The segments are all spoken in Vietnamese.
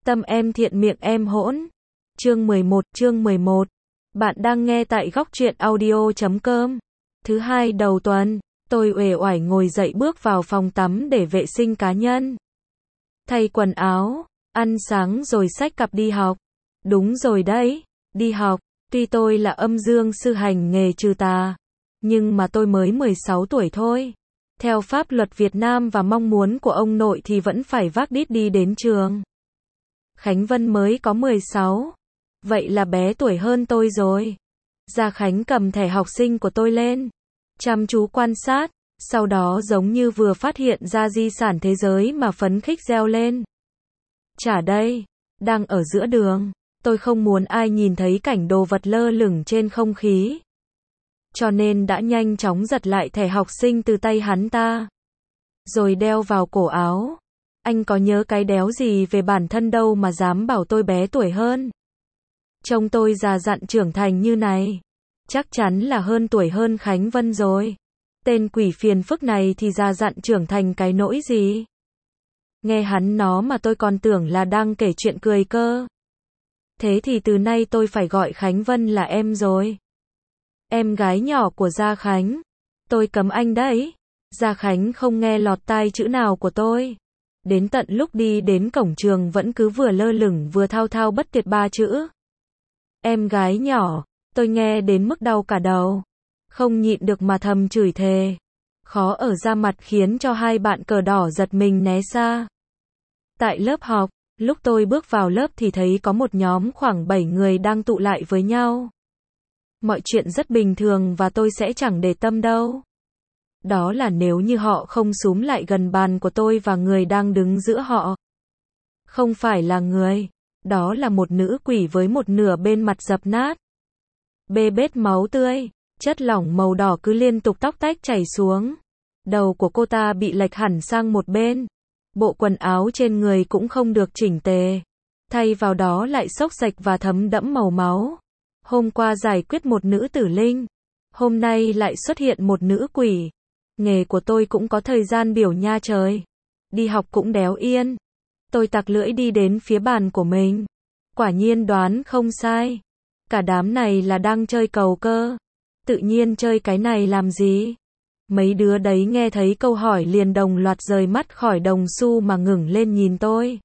Tâm em thiện miệng em hỗn. Chương 11. Bạn đang nghe tại góc truyện audio.com. Thứ hai đầu tuần, tôi uể oải ngồi dậy bước vào phòng tắm để vệ sinh cá nhân. Thay quần áo, ăn sáng rồi xách cặp đi học. Đúng rồi đấy, đi học. Tuy tôi là âm dương sư hành nghề trừ tà, nhưng mà tôi mới 16 tuổi thôi. Theo pháp luật Việt Nam và mong muốn của ông nội thì vẫn phải vác đít đi đến trường. Khánh Vân mới có 16. Vậy là bé tuổi hơn tôi rồi. Gia Khánh cầm thẻ học sinh của tôi lên, chăm chú quan sát, sau đó giống như vừa phát hiện ra di sản thế giới mà phấn khích reo lên. Chả đây, đang ở giữa đường, tôi không muốn ai nhìn thấy cảnh đồ vật lơ lửng trên không khí. Cho nên đã nhanh chóng giật lại thẻ học sinh từ tay hắn ta, rồi đeo vào cổ áo. Anh có nhớ cái đéo gì về bản thân đâu mà dám bảo tôi bé tuổi hơn. Trông tôi già dặn trưởng thành như này, chắc chắn là hơn tuổi hơn Khánh Vân rồi. Tên quỷ phiền phức này thì già dặn trưởng thành cái nỗi gì. Nghe hắn nó mà tôi còn tưởng là đang kể chuyện cười cơ. Thế thì từ nay tôi phải gọi Khánh Vân là em rồi. Em gái nhỏ của Gia Khánh. Tôi cấm anh đấy. Gia Khánh không nghe lọt tai chữ nào của tôi. Đến tận lúc đi đến cổng trường vẫn cứ vừa lơ lửng vừa thao thao bất tuyệt ba chữ. Em gái nhỏ, tôi nghe đến mức đau cả đầu. Không nhịn được mà thầm chửi thề. Khó ở ra mặt khiến cho hai bạn cờ đỏ giật mình né xa. Tại lớp học, lúc tôi bước vào lớp thì thấy có một nhóm khoảng 7 người đang tụ lại với nhau. Mọi chuyện rất bình thường và tôi sẽ chẳng để tâm đâu. Đó là nếu như họ không xúm lại gần bàn của tôi và người đang đứng giữa họ. Không phải là người, đó là một nữ quỷ với một nửa bên mặt dập nát. Bê bết máu tươi, chất lỏng màu đỏ cứ liên tục tóc tách chảy xuống. Đầu của cô ta bị lệch hẳn sang một bên. Bộ quần áo trên người cũng không được chỉnh tề. Thay vào đó lại xốc xệch và thấm đẫm màu máu. Hôm qua giải quyết một nữ tử linh, hôm nay lại xuất hiện một nữ quỷ. Nghề của tôi cũng có thời gian biểu nha trời. Đi học cũng đéo yên. Tôi tặc lưỡi đi đến phía bàn của mình. Quả nhiên đoán không sai. Cả đám này là đang chơi cầu cơ. Tự nhiên chơi cái này làm gì? Mấy đứa đấy nghe thấy câu hỏi liền đồng loạt rời mắt khỏi đồng xu mà ngẩng lên nhìn tôi.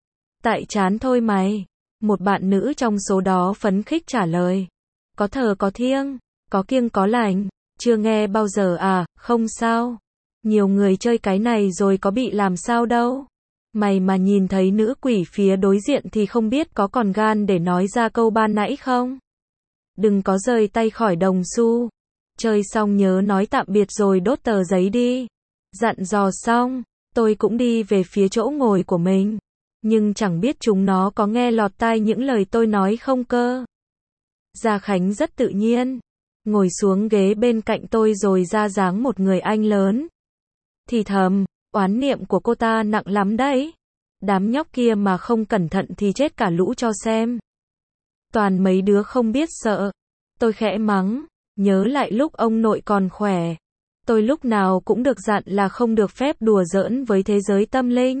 Tại chán thôi mày. Một bạn nữ trong số đó phấn khích trả lời. Có thờ có thiêng, có kiêng có lành. Chưa nghe bao giờ à, không sao. Nhiều người chơi cái này rồi có bị làm sao đâu. Mày mà nhìn thấy nữ quỷ phía đối diện thì không biết có còn gan để nói ra câu ban nãy không? Đừng có rời tay khỏi đồng xu. Chơi xong nhớ nói tạm biệt rồi đốt tờ giấy đi. Dặn dò xong, tôi cũng đi về phía chỗ ngồi của mình. Nhưng chẳng biết chúng nó có nghe lọt tai những lời tôi nói không cơ. Gia Khánh rất tự nhiên ngồi xuống ghế bên cạnh tôi rồi ra dáng một người anh lớn. Thì thầm, oán niệm của cô ta nặng lắm đấy. Đám nhóc kia mà không cẩn thận thì chết cả lũ cho xem. Toàn mấy đứa không biết sợ. Tôi khẽ mắng, nhớ lại lúc ông nội còn khỏe. Tôi lúc nào cũng được dặn là không được phép đùa giỡn với thế giới tâm linh.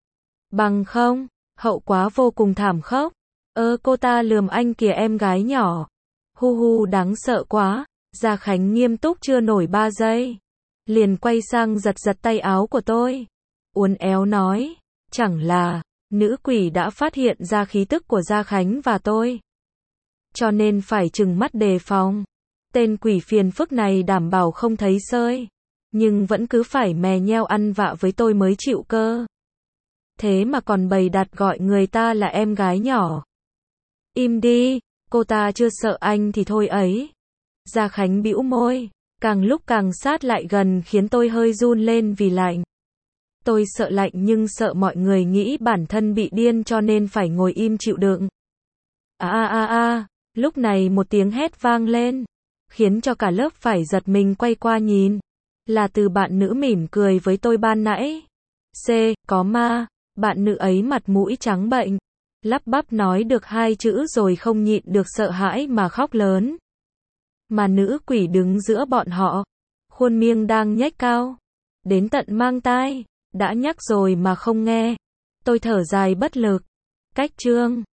Bằng không, hậu quả vô cùng thảm khốc. Cô ta lườm anh kìa em gái nhỏ. Hu hu đáng sợ quá. Gia Khánh nghiêm túc chưa nổi 3 giây. Liền quay sang giật giật tay áo của tôi. Uốn éo nói, chẳng là, nữ quỷ đã phát hiện ra khí tức của Gia Khánh và tôi. Cho nên phải trừng mắt đề phòng. Tên quỷ phiền phức này đảm bảo không thấy sơi. Nhưng vẫn cứ phải mè nheo ăn vạ với tôi mới chịu cơ. Thế mà còn bày đặt gọi người ta là em gái nhỏ. Im đi, cô ta chưa sợ anh thì thôi ấy. Gia Khánh bĩu môi, càng lúc càng sát lại gần khiến tôi hơi run lên vì lạnh. Tôi sợ lạnh nhưng sợ mọi người nghĩ bản thân bị điên cho nên phải ngồi im chịu đựng. Lúc này một tiếng hét vang lên, khiến cho cả lớp phải giật mình quay qua nhìn. Là từ bạn nữ mỉm cười với tôi ban nãy. Có ma. Bạn nữ ấy mặt mũi trắng bệnh, lắp bắp nói được 2 chữ rồi không nhịn được sợ hãi mà khóc lớn. Mà nữ quỷ đứng giữa bọn họ, khuôn miệng đang nhếch cao, đến tận mang tai, đã nhắc rồi mà không nghe. Tôi thở dài bất lực. Cách chương